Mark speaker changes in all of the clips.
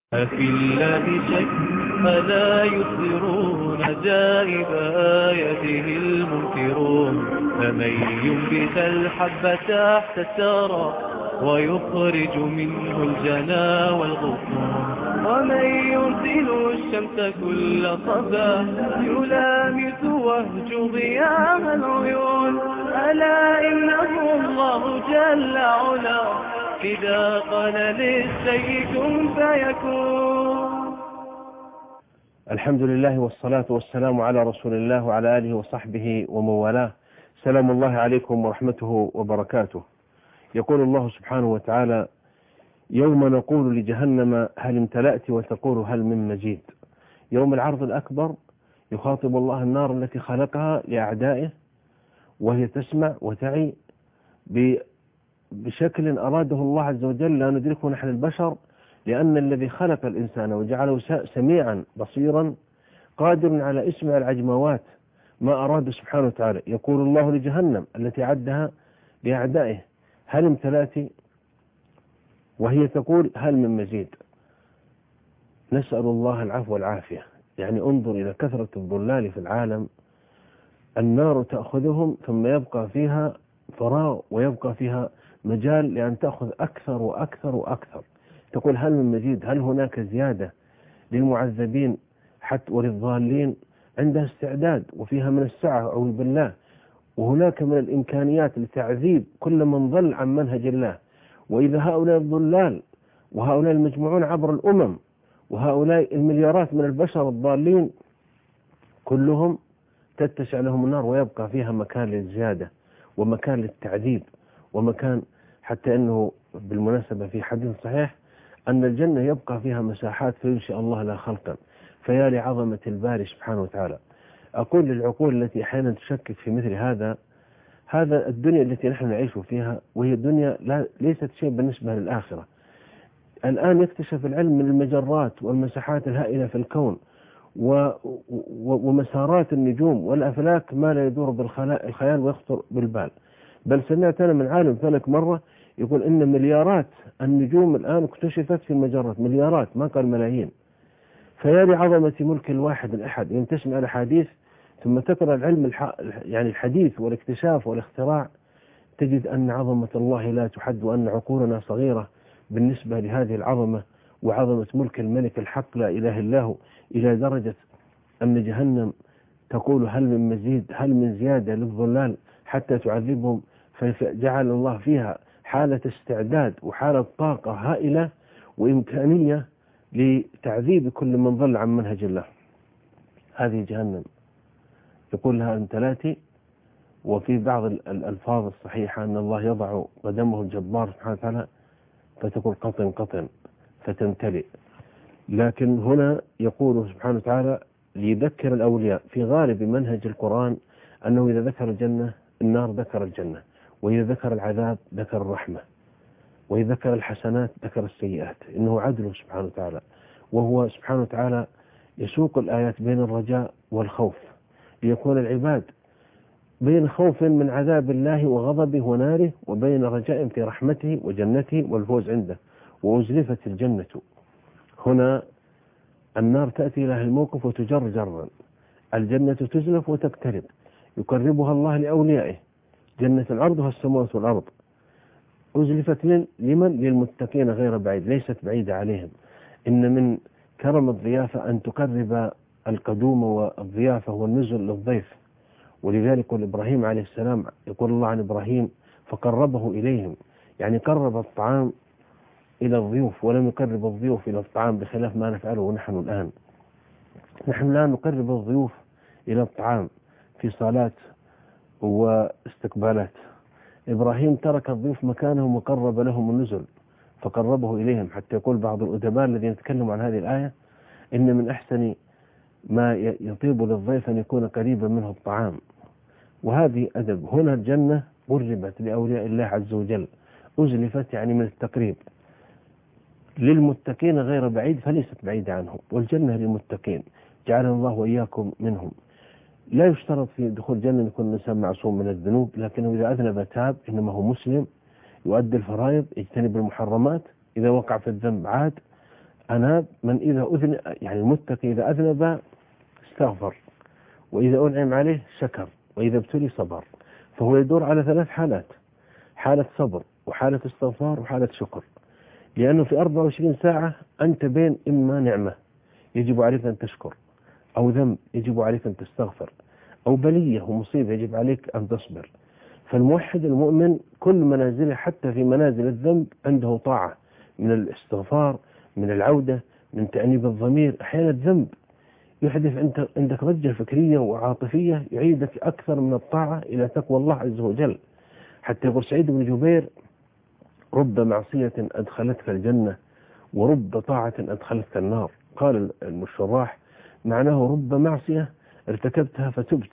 Speaker 1: أفي الله شك ألا يصدرون جائب آياته المنكرون فمن ينبت الحب تحت الثرى ويخرج منه الجنا والغصون ومن يرسل الشمس كل صباح يلامس وهج ضياء العيون ألا إنه الله جل علا إذا قال للشيء كن فيكون.
Speaker 2: الحمد لله والصلاة والسلام على رسول الله وعلى آله وصحبه ومن والاه. سلام الله عليكم ورحمته وبركاته. يقول الله سبحانه وتعالى: يوم نقول لجهنم هل امتلأت وتقول هل من مزيد. يوم العرض الأكبر يخاطب الله النار التي خلقها لأعدائه، وهي تسمع وتعي بشكل أراده الله عز وجل لا ندركه نحن البشر، لأن الذي خلق الإنسان وجعله سميعا بصيرا قادر على اسمع العجموات ما أراد سبحانه وتعالى. يقول الله لجهنم التي عدها لأعدائه: هل امتلأت؟ وهي تقول هل من مزيد. نسأل الله العفو والعافية. يعني انظر إلى كثرة الضلال في العالم، النار تأخذهم ثم يبقى فيها فراغ ويبقى فيها مجال لأن تأخذ أكثر وأكثر وأكثر. تقول هل من مزيد، هل هناك زيادة للمعذبين حتى وللضالين؟ عندها استعداد وفيها من السعة أعوذ بالله، وهناك من الإمكانيات لتعذيب كل من ضل عن منهج الله. وإذا هؤلاء الضلال وهؤلاء المجموعون عبر الأمم وهؤلاء المليارات من البشر الضالين كلهم تتسع لهم النار ويبقى فيها مكان للزيادة ومكان للتعذيب ومكان، حتى أنه بالمناسبة في حديث صحيح أن الجنة يبقى فيها مساحات فينشئ الله لها خلقا. فيا لعظمة الباري سبحانه وتعالى. أقول للعقول التي أحيانا تشكك في مثل هذا الدنيا التي نحن نعيش فيها، وهي دنيا ليست شيء بالنسبة للآخرة. الآن يكتشف العلم من المجرات والمساحات الهائلة في الكون ومسارات النجوم والأفلاك ما لا يدور بالخيال ويخطر بالبال. بل سمعت أنا من عالم فلك مرة يقول إن مليارات النجوم الآن اكتشفت في المجرات، مليارات ما قال ملايين. فيا لعظمة ملك الواحد الأحد. إن تسمع الحديث ثم تقرأ العلم يعني الحديث والاكتشاف والاختراع، تجد أن عظمة الله لا تحد، وأن عقولنا صغيرة بالنسبة لهذه العظمة وعظمة ملك الملك الحق لا إله إلا هو، إلى درجة أن جهنم تقول هل من مزيد، هل من زيادة للضلال حتى تعذبهم. فجعل الله فيها حالة استعداد وحالة طاقة هائلة وإمكانية لتعذيب كل من ضل عن منهج الله. هذه جهنم يقول لها امتلأت. وفي بعض الألفاظ الصحيحة أن الله يضع قدمه الجبار سبحانه وتعالى فتقول قطن قطن فتمتلئ. لكن هنا يقول سبحانه وتعالى ليذكر الأولياء في غالب منهج القرآن أنه إذا ذكر الجنة النار ذكر الجنة، وإذا ذكر العذاب ذكر الرحمة، وإذا ذكر الحسنات ذكر السيئات. إنه عدله سبحانه وتعالى، وهو سبحانه وتعالى يسوق الآيات بين الرجاء والخوف ليكون العباد بين خوف من عذاب الله وغضبه وناره، وبين رجاء في رحمته وجنته والفوز عنده. وأزلفت الجنة. هنا النار تأتي لها الموقف وتجر جرا، الجنة تزلف وتقترب، يقربها الله لأوليائه. جنة عرضها السماوات والأرض أزلفت لمن؟ للمتقين غير بعيد، ليست بعيدة عليهم. إن من كرم الضيافة أن تقرب القدوم والضيافة والنزل للضيف. ولذلك يقول إبراهيم عليه السلام، يقول الله عن إبراهيم فقربه إليهم، يعني قرب الطعام إلى الضيوف ولم يقرب الضيوف إلى الطعام، بخلاف ما نفعله نحن الآن. نحن الآن نقرب الضيوف إلى الطعام في صلاة واستقبالات. إبراهيم ترك الضيوف مكانهم وقرب لهم النزل فقربه إليهم، حتى يقول بعض الأدباء الذين يتكلموا عن هذه الآية إن من أحسن ما يطيب للضيف أن يكون قريبا منه الطعام. وهذه أدب. هنا الجنة قربت لأولياء الله عز وجل، أزلفت يعني من التقريب للمتقين غير بعيد، فليست بعيدة عنهم. والجنة للمتقين جعلنا الله وإياكم منهم. لا يشترط في دخول الجنة أن يكون الإنسان معصوم من الذنوب، لكنه إذا أذنب تاب، إنما هو مسلم يؤدي الفرائض، يجتنب المحرمات، إذا وقع في الذنب عاد أناب من إذا أذن، يعني المتقي إذا أذنب استغفر، وإذا أنعم عليه شكر، وإذا ابتلي صبر. فهو يدور على 3 حالات: حالة صبر، وحالة استغفار، وحالة شكر. لأنه في 24 ساعة أنت بين إما نعمة يجب عليك أن تشكر، أو ذنب يجب عليك أن تستغفر، أو بلية ومصيبة يجب عليك أن تصبر. فالموحد المؤمن كل منازله، حتى في منازل الذنب، عنده طاعة من الاستغفار، من العودة، من تأنيب الضمير. أحيانا الذنب يحدث عندك ضجة فكرية وعاطفية يعيدك أكثر من الطاعة إلى تقوى الله عز وجل. حتى يقول سعيد بن جبير: رب معصية أدخلتك الجنة، ورب طاعة أدخلتك النار. قال الشراح: معناه رب معصية ارتكبتها فتبت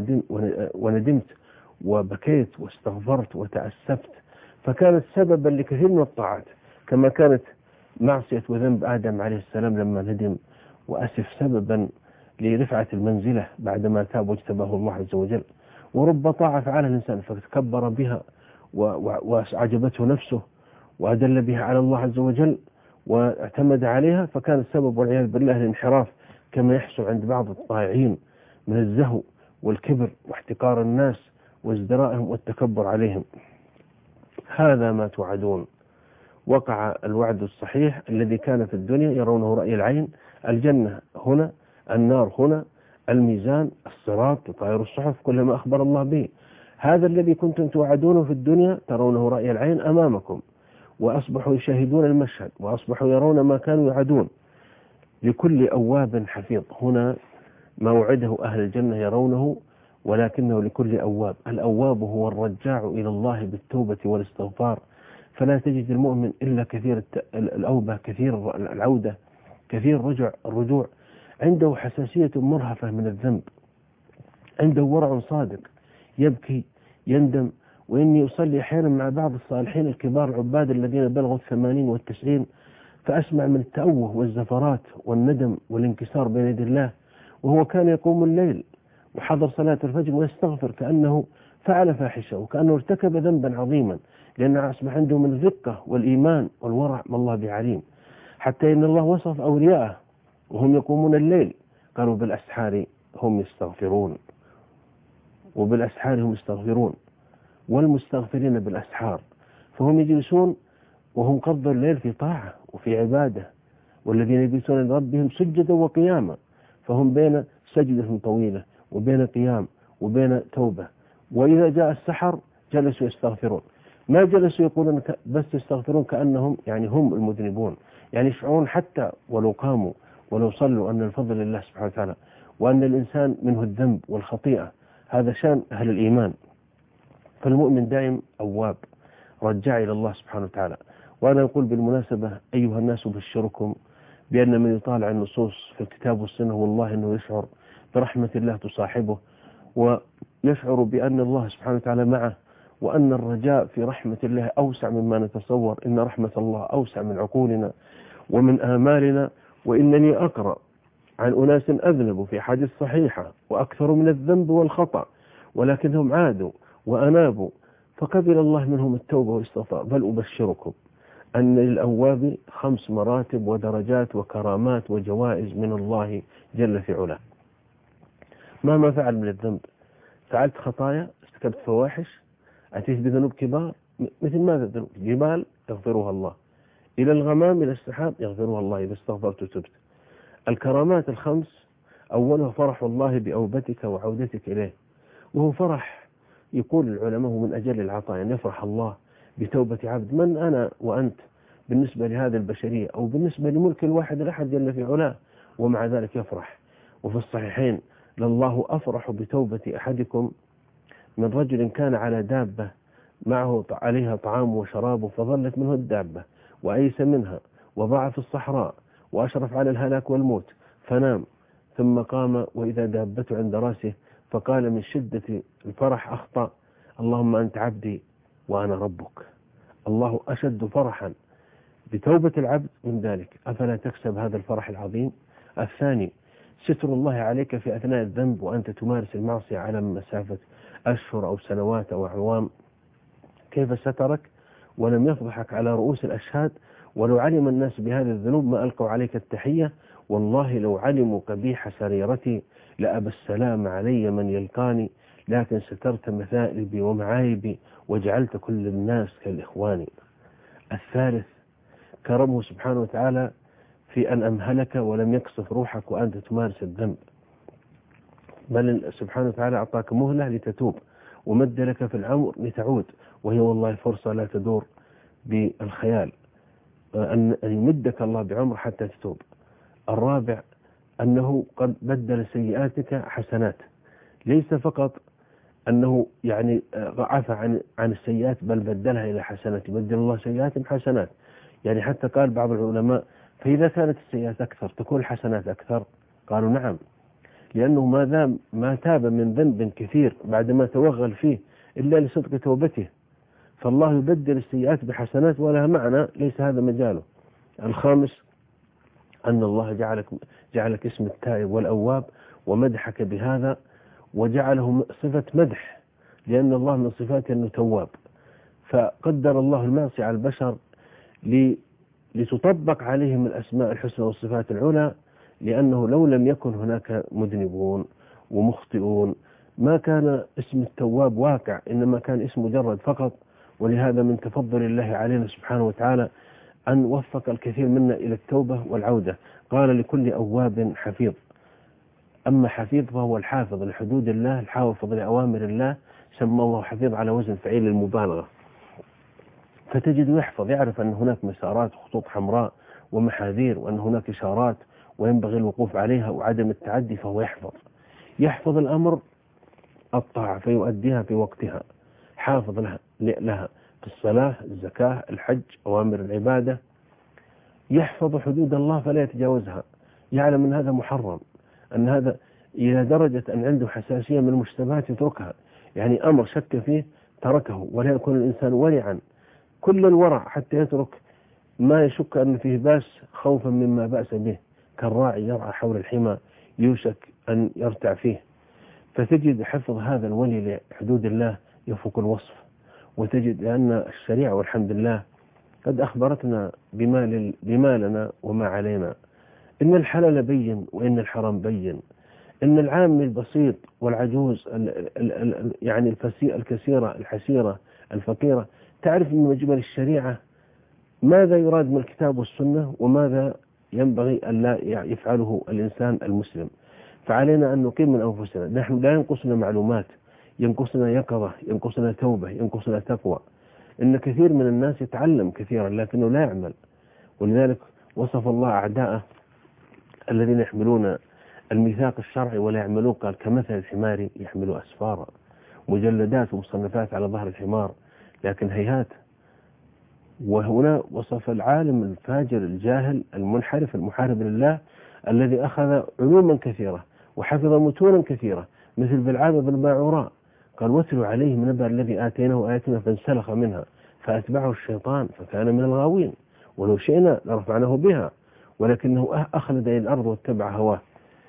Speaker 2: وندمت وبكيت واستغفرت وتأسفت، فكانت سببا لكثير من الطاعات، كما كانت معصية وذنب آدم عليه السلام لما ندم وأسف سببا لرفعة المنزلة بعدما تاب واجتباه الله عز وجل. ورب طاعة فعلها الإنسان فتكبر بها وأعجبته نفسه وأدل بها على الله عز وجل واعتمد عليها، فكان السبب والعياذ بالله الانحراف، كما يحصل عند بعض الطائعين من الزهو والكبر واحتقار الناس وازدرائهم والتكبر عليهم. هذا ما توعدون. وقع الوعد الصحيح الذي كان في الدنيا يرونه رأي العين: الجنة هنا، النار هنا، الميزان، الصراط، تطاير الصحف، كل ما أخبر الله به. هذا الذي كنتم توعدونه في الدنيا ترونه رأي العين أمامكم، وأصبحوا يشاهدون المشهد، وأصبحوا يرون ما كانوا يوعدون. لكل أواب حفيظ. هنا ما وعده أهل الجنة يرونه، ولكنه لكل أواب. الأواب هو الرجاع إلى الله بالتوبة والاستغفار، فلا تجد المؤمن إلا كثير الأوبة، كثير العودة، كثير الرجوع. عنده حساسية مرهفة من الذنب، عنده ورع صادق، يبكي، يندم. وإني أصلي أحيانا مع بعض الصالحين الكبار العباد الذين بلغوا 80 و90، فأسمع من التأوه والزفرات والندم والانكسار بين يدي الله، وهو كان يقوم الليل وحضر صلاة الفجر ويستغفر كأنه فعل فاحشة وكأنه ارتكب ذنبا عظيما، لأن أصبح عنده من الرقة والإيمان والورع ما الله بعليم. حتى إن الله وصف أولياءه وهم يقومون الليل، قالوا بالأسحار هم يستغفرون، وبالأسحار هم يستغفرون، والمستغفرين بالأسحار. فهم يجلسون وهم قضوا الليل في طاعة وفي عبادة، والذين يجلسون لربهم سجدا وقياما، فهم بين سجدة طويلة وبين قيام وبين توبة. وإذا جاء السحر جلسوا يستغفرون، ما جلسوا يقولون بس يستغفرون كأنهم يعني هم المذنبون، يعني يشعرون حتى ولو قاموا ولو صلوا أن الفضل لله سبحانه وتعالى، وأن الإنسان منه الذنب والخطيئة. هذا شان أهل الإيمان. فالمؤمن دائم أواب رجع إلى الله سبحانه وتعالى. وأنا أقول بالمناسبة أيها الناس بشركم بأن من يطالع النصوص في الكتاب والسنة والله أنه يشعر برحمة الله تصاحبه، ويشعر بأن الله سبحانه وتعالى معه، وأن الرجاء في رحمة الله أوسع مما نتصور. إن رحمة الله أوسع من عقولنا ومن آمالنا. وإنني أقرأ عن أناس أذنبوا في حديث صحيحة وأكثر من الذنب والخطأ، ولكنهم عادوا وأنابوا فقبل الله منهم التوبة والاستغفار. بل أبشركم أن للأواب 5 مراتب ودرجات وكرامات وجوائز من الله جل في علاه. مهما فعل من الذنب، فعلت خطايا، ارتكبت فواحش، أتيت بذنوب كبار، مثل ماذا الذنوب؟ جبال يغفرها الله، إلى الغمام إلى السحاب يغفرها الله إذا استغفرت وتبت. الكرامات 5: أولها فرح الله بأوبتك وعودتك إليه، وهو فرح يقول العلماء من أجل العطاء، أن يفرح الله بتوبة عبد. من أنا وأنت بالنسبة لهذه البشرية أو بالنسبة لملك الواحد الأحد جل في علاه، ومع ذلك يفرح. وفي الصحيحين: لله أفرح بتوبة أحدكم من رجل كان على دابة معه عليها طعام وشراب فظلت منه الدابة وأيس منها وضاع في الصحراء وأشرف على الهلاك والموت فنام، ثم قام وإذا دابته عند رأسه فقال من شدة الفرح أخطأ: اللهم أنت عبدي وأنا ربك. الله أشد فرحا بتوبة العبد من ذلك. أفلا تكسب هذا الفرح العظيم؟ الثاني: ستر الله عليك في أثناء الذنب وأنت تمارس المعصية على مسافة أشهر أو سنوات أو أعوام. كيف سترك؟ ولم يفضحك على رؤوس الأشهاد، ولو علم الناس بهذه الذنوب ما ألقوا عليك التحية، والله لو علموا قبيح سريرتي لأبى السلام علي من يلقاني، لكن سترت مثائبي ومعايبي وجعلت كل الناس كالإخوان. الثالث كرمه سبحانه وتعالى في أن أمهلك ولم يقصف روحك وأنت تمارس الذنب، بل سبحانه وتعالى أعطاك مهلة لتتوب، ومد لك في العمر لتعود، وهي والله فرصة لا تدور بالخيال أن يمدك الله بعمر حتى تتوب. الرابع أنه قد بدل سيئاتك حسنات، ليس فقط أنه يعني عفى عن السيئات، بل بدلها إلى حسنات، يبدل الله سيئات حسنات. يعني حتى قال بعض العلماء فإذا كانت السيئات أكثر تكون الحسنات أكثر؟ قالوا نعم، لأنه ما تاب من ذنب كثير بعدما توغل فيه إلا لصدق توبته، فالله يبدل السيئات بحسنات ولها معنى ليس هذا مجاله. الخامس أن الله جعلك اسم التائب والأواب ومدحك بهذا، وجعله صفة مدح، لأن الله من صفاته أنه تواب، فقدر الله المعصية على البشر لتطبق عليهم الأسماء الحسنى والصفات العلى، لأنه لو لم يكن هناك مذنبون ومخطئون ما كان اسم التواب واقع، إنما كان اسم مجرد فقط. ولهذا من تفضل الله علينا سبحانه وتعالى أن وفق الكثير منا إلى التوبة والعودة. قال لكل أواب حفيظ، أما حفيظ فهو الحافظ لحدود الله، الحافظ لأوامر الله، سمى الله حفيظ على وزن فعيل المبالغة. فتجد يحفظ، يعرف أن هناك مسارات خطوط حمراء ومحاذير، وأن هناك إشارات وينبغي الوقوف عليها وعدم التعدي، فهو يحفظ الأمر الطاعة فيؤديها في وقتها، حافظ لها في الصلاة، الزكاة، الحج، أوامر العبادة، يحفظ حدود الله فلا يتجاوزها، يعلم أن هذا محرم، أن هذا إلى درجة أن عنده حساسية من المشتبهات يتركها، يعني أمر شك فيه تركه، ولا يكون الإنسان ورعا كل الورع حتى يترك ما يشك أن فيه بأس خوفا مما بأس به، كالراعي يرعى حول الحمى يوشك أن يرتع فيه. فتجد حفظ هذا الولي لحدود الله يفوق الوصف، وتجد أن الشريعة والحمد لله قد أخبرتنا بما لنا وما علينا، إن الحلال بين وإن الحرام بين، إن العام البسيط والعجوز يعني الكثيرة الحسيرة الفقيرة تعرف من مجمل الشريعة ماذا يراد من الكتاب والسنة وماذا ينبغي أن لا يفعله الإنسان المسلم. فعلينا أن نقيم من أنفسنا، نحن لا ينقصنا معلومات، ينقصنا يقظة، ينقصنا توبة، ينقصنا تقوى. إن كثير من الناس يتعلم كثيرا لكنه لا يعمل، ولذلك وصف الله أعداءه الذين يحملون الميثاق الشرعي ولا يعملون، قال كمثل الحمار يحمل أسفارا، مجلدات ومصنفات على ظهر الحمار لكن هيهات. وهنا وصف العالم الفاجر الجاهل المنحرف المحارب لله الذي أخذ علوما كثيرة وحفظ متونا كثيرة، مثل بلعام بن باعوراء، قال واتلوا عليهم نبأ الذي آتيناه آياتنا فانسلخ منها فأتبعه الشيطان فكان من الغاوين، ولو شئنا لرفعناه بها ولكنه أخلد إلى الأرض واتبع هواه.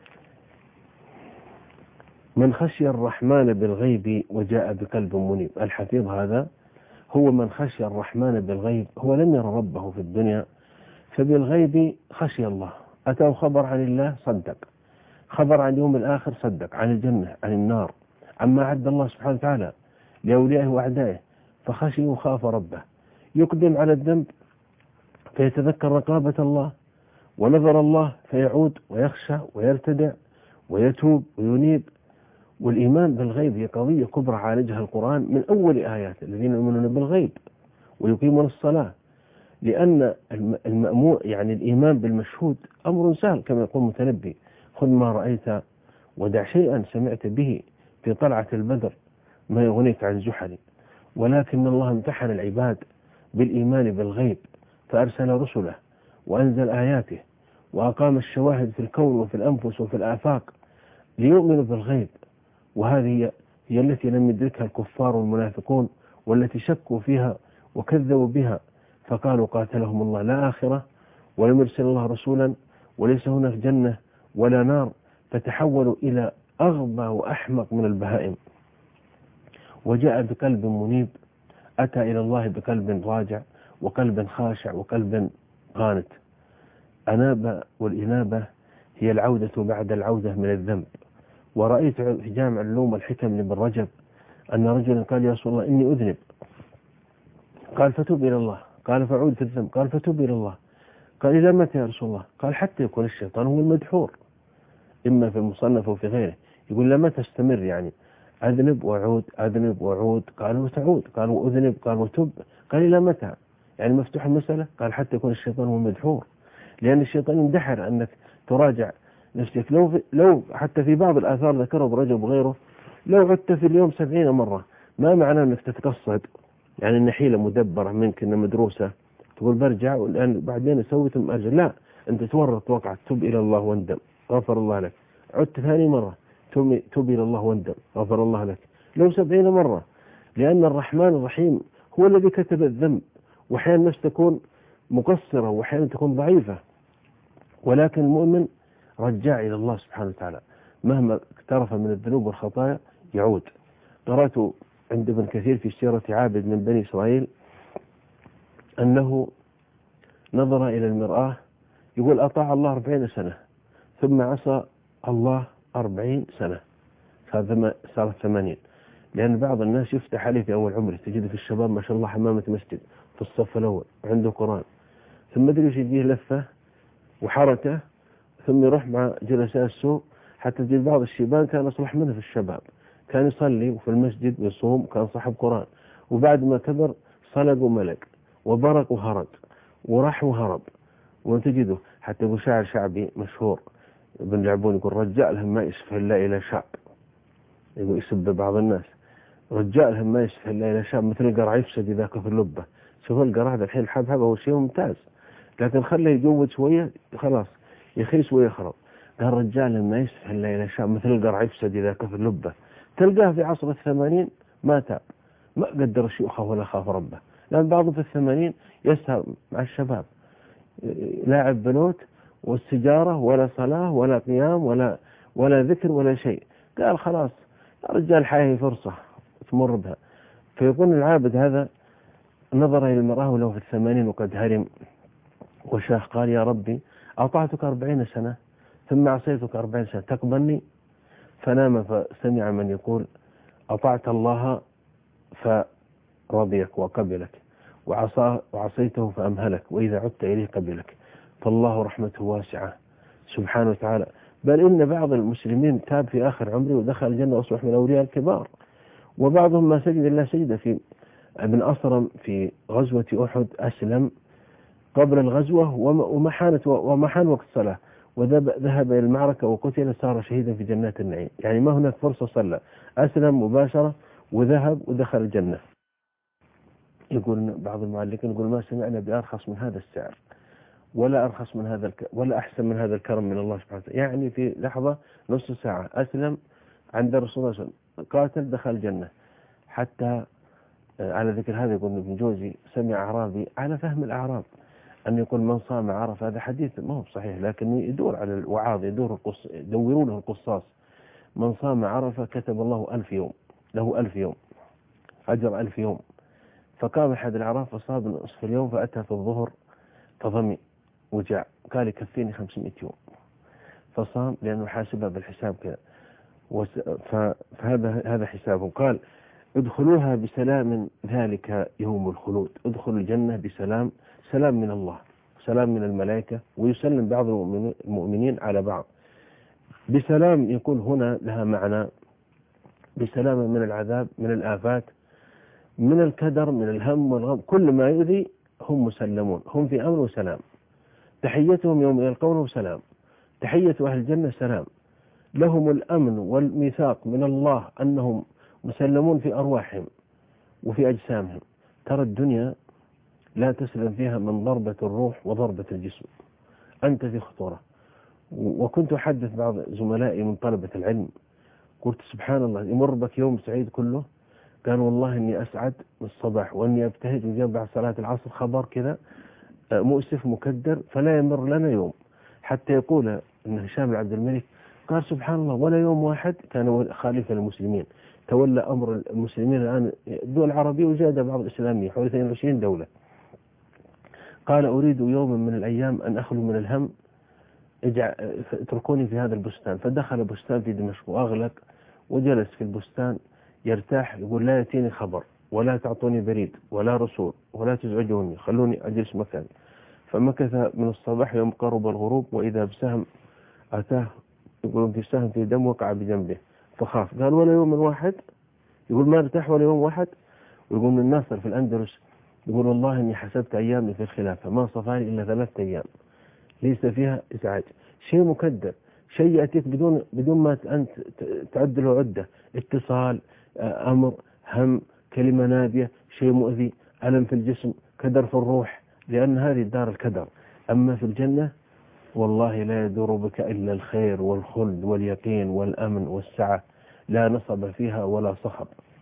Speaker 2: من خشي الرحمن بالغيب وجاء بقلب منيب، الحفيظ هذا هو من خشي الرحمن بالغيب، هو لم يرى ربه في الدنيا فبالغيب خشي الله، أتاه خبر عن الله صدق، خبر عن يوم الآخر صدق، عن الجنة عن النار، عما عد الله سبحانه وتعالى لأوليائه وأعدائه، فخشي وخاف ربه، يقدم على الذنب فيتذكر رقابة الله ونظر الله فيعود ويخشى ويرتدع ويتوب وينيب. والإيمان بالغيب هي قضية كبرى عالجها القرآن من أول آيات الذين يؤمنون بالغيب ويقيمون الصلاة، لأن المأمور يعني الإيمان بالمشهود أمر سهل كما يقول المتنبي، خذ ما رأيت ودع شيئا سمعت به في طلعة البدر ما يغنيك عن زحل. ولكن الله امتحن العباد بالإيمان بالغيب فأرسل رسله وأنزل آياته وأقام الشواهد في الكون وفي الأنفس وفي الآفاق ليؤمنوا بالغيب، وهذه هي التي لم يدركها الكفار والمنافقون والتي شكوا فيها وكذبوا بها، فقالوا قاتلهم الله لا آخرة ولم يرسل الله رسولا وليس هناك جنة ولا نار، فتحولوا إلى أغبى وأحمق من البهائم. وجاء بقلب منيب، أتى إلى الله بقلب راجع وقلب خاشع وقلب قانت. أناب، والإنابة هي العودة بعد العودة من الذنب. ورأيت في جامع العلوم والحكم لابن رجب أن رجلا قال يا رسول الله إني أذنب، قال فتوب إلى الله، قال فعود في الذنب، قال فتوب إلى الله، قال إلى متى يا رسول الله؟ قال حتى يكون الشيطان هو المدحور، إما في المصنف وفي غيره، يقول لما تستمر يعني أذنب وأعود أذنب وأعود، قال وتعود، قال وأذنب، قال وتب، قال إلى متى؟ يعني مفتوح المسألة، قال حتى يكون الشيطان هو المدحور، لأن الشيطان يندحر أنك تراجع نفسك. لو حتى في بعض الآثار ذكره ابن رجب وغيره، لو عدت في اليوم 70 مرة ما معناه أنك تتقصد، يعني أن حيلة مدبرة منك أن مدروسة تقول برجع والآن بعدين أسوي ثم أرجع، لا، أنت تورط وقعت، تب إلى الله واندم غفر الله لك، عدت ثاني مرة تب إلى الله واندم غفر الله لك، لو 70 مرة، لأن الرحمن الرحيم هو الذي كتب الذنب. وأحيانا النفس تكون مقصرة وأحيانا تكون ضعيفة، ولكن المؤمن رجع إلى الله سبحانه وتعالى مهما اقترف من الذنوب والخطايا يعود. قرأت عند ابن كثير في سيرة عابد من بني إسرائيل أنه نظر إلى المرآة، يقول أطاع الله 40 سنة ثم عصى الله 40 سنة، صارت 80. لأن بعض الناس يفتح عليه في أول عمره، تجد في الشباب ما شاء الله حمامة مسجد في الصف الأول عنده قرآن، ثم تجد يجيه لفة وحركة ثم يروح مع جلساء السوق، حتى تجد بعض الشيبان كان أصلح منه في الشباب، كان يصلي وفي المسجد ويصوم، كان صاحب قرآن، وبعد ما كبر صلق وملق وبرق وهرج وراح وهرب. وتجده حتى يقول شاعر شعبي مشهور ابن لعبون يقول رجالهم ما يسفه إلا إلى شعب، يقول يسب بعض الناس رجالهم ما يسفه إلا إلى شعب مثل القرع يفسد ذاك في اللبة. شوف القرع هذا الحين الحبحب هو شيء ممتاز، لكن خليه يجود شوية خلاص يخيس ويخرب. قال رجال ما يسفه إلا إلى شعب مثل القرع يفسد ذاك في اللبة. تلقاه في عصر 80 ما تاب، ما قدر شيوخه ولا خاف ربه، لأن بعضهم في 80 يسهر مع الشباب لاعب بنوت والسجارة ولا صلاة ولا قيام ولا ذكر ولا شيء. قال خلاص الرجال حيه فرصة تمر بها. فيكون العابد هذا نظر إلى المرأة وله في 80 وقد هرم وشاخ، قال يا ربي أطعتك 40 سنة ثم عصيتك 40 سنة تقبلني؟ فنام فسمع من يقول أطعت الله فرضيك وقبلك، وعصيته فأمهلك، وإذا عدت إليه قبلك. فالله رحمته واسعة سبحانه وتعالى. بل إن بعض المسلمين تاب في آخر عمره ودخل الجنة وأصبح من الأولياء الكبار، وبعضهم ما سجد إلا سجد. في ابن أصرم في غزوة أحد أسلم قبل الغزوة ومحان وقت الصلاة، وذهب إلى المعركة وقتل، صار شهيدا في جنات النعيم. يعني ما هناك فرصة، صلى أسلم مباشرة وذهب ودخل الجنة. يقول بعض المعلقين يقول ما سمعنا بأرخص من هذا السعر ولا أرخص من هذا ولا أحسن من هذا الكرم من الله سبحانه وتعالى. يعني في لحظة نص ساعة أسلم عند الرسول صلى الله عليه وسلم، قاتل، دخل الجنة. حتى على ذكر هذا يقول ابن جوزي سمع أعرابي على فهم الأعراب أن يقول من صام عرفة، هذا حديث ما هو صحيح لكن يدور على الوعاظ، يدوروا له القصاص. من صام عرفة كتب الله 1000 يوم، له 1000 يوم أجر 1000 يوم. فقام أحد الأعراب فصاب نصف اليوم، فأتى في الظهر فضمي وجاع، قال يكفيني 500 يوم، فصام لأنه حاسبها بالحساب كذا. فهذا حسابه. قال ادخلوها بسلام ذلك يوم الخلود، ادخلوا الجنة بسلام، سلام من الله، سلام من الملائكة، ويسلم بعض المؤمنين على بعض بسلام. يكون هنا لها معنى بسلام من العذاب، من الآفات، من الكدر، من الهم والغم، كل ما يؤذي هم مسلمون، هم في أمن وسلام. تحيتهم يوم يلقونه سلام، تحية أهل الجنة سلام، لهم الأمن والميثاق من الله أنهم مسلمون في أرواحهم وفي أجسامهم. ترى الدنيا لا تسلم فيها من ضربة الروح وضربة الجسم، أنت في خطورة. وكنت أحدث بعض زملائي من طلبة العلم، قلت سبحان الله يمر بك يوم سعيد كله، قال والله إني أسعد الصباح وإني أبتهج وجاء بعد صلاة العصر خبر كذا مؤسف مكدر، فلا يمر لنا يوم حتى يقول إن هشام عبد الملك قال سبحان الله ولا يوم واحد كان خالفا للمسلمين تولى أمر المسلمين الآن الدول العربية وزاد بعض الإسلامية حوالي 22 دولة. قال أريد يوما من الأيام أن أخلو من الهم، اتركوني في هذا البستان. فدخل بستان في دمشق وأغلق وجلس في البستان يرتاح، يقول لا يأتيني خبر ولا تعطوني بريد ولا رسول ولا تزعجوني، خلوني أجلس مكاني. فمكث من الصباح يوم قرب الغروب وإذا بسهم أتاه، يقولون في سهم في دم وقع بجنبه فخاف. قال ولا يوم واحد، يقول ما ارتاح ولا يوم واحد. ويقول من الناصر في الأندلس يقول والله إني حسبت أيامي في الخلافة ما صفاني إلا 3 أيام ليس فيها إزعاج. شيء مكدر، شيء يأتيك بدون ما أنت تعد له عدة، اتصال، أمر، هم، كلمة نادية، شيء مؤذي، ألم في الجسم، كدر في الروح، لأن هذه دار الكدر. أما في الجنة والله لا يدور بك إلا الخير والخلد واليقين والأمن والسعة، لا نصب فيها ولا صخب.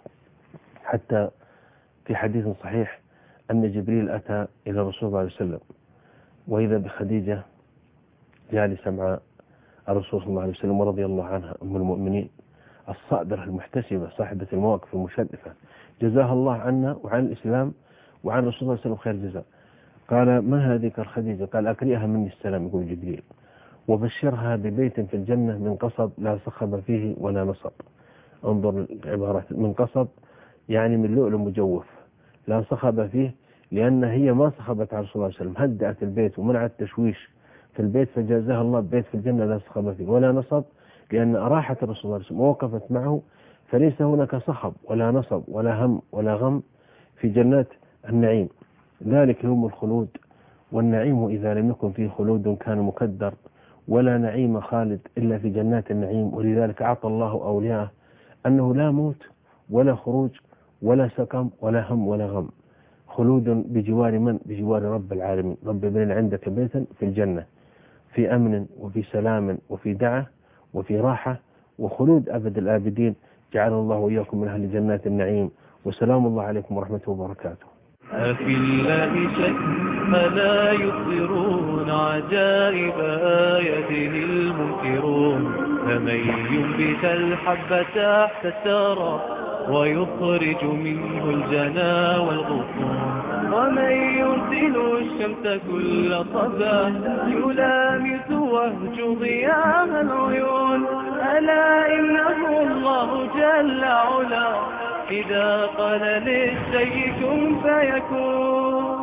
Speaker 2: حتى في حديث صحيح أن جبريل أتى إلى الرسول صلى الله عليه وسلم وإذا بخديجة جالسة مع الرسول صلى الله عليه وسلم ورضي الله عنها أم المؤمنين الصابرة المحتسبة صاحبة المواقف المشرفة، جزاها الله عنا وعن الإسلام وعن الرسول صلى الله عليه وسلم خير جزاء. قال من هذه خديجة؟ قال أقرئها مني السلام، يقول جبريل، وبشرها ببيت في الجنة من قصب لا صخب فيه ولا نصب. انظر العبارات، من قصب يعني من لؤلؤ مجوف، لا صخب فيه لأن هي ما صخبت على رسول الله صلى الله عليه وسلم، هدأت البيت ومنعت التشويش في البيت، فجازاها الله ببيت في الجنة لا صخب فيه ولا نصب، لأن أراحت الرسول صلى الله عليه وسلم ووقفت معه، فليس هناك صخب ولا نصب ولا هم ولا غم في جنات النعيم. ذلك يوم الخلود، والنعيم إذا لم يكن فيه خلود كان مكدر، ولا نعيم خالد إلا في جنات النعيم. ولذلك أعطى الله أولياءه أنه لا موت ولا خروج ولا سقم ولا هم ولا غم، خلود بجوار من؟ بجوار رب العالمين. رب ابن عندك بيتا في الجنة في أمن وفي سلام وفي دعة وفي راحة وخلود أبد الآبدين. جعل الله وإياكم من أهل جنات النعيم، وسلام الله عليكم ورحمة وبركاته.
Speaker 1: أفي الله شك فلا يظهرون عجائب آياته المنكرون، فمن ينبت الحب تحت الثرى ويخرج منه الجنا والغصون، ومن يرسل الشمس كل صباح يلامس وهج ضياء العيون، ألا إنه الله جل علا إذا قال للشيء كن فيكون.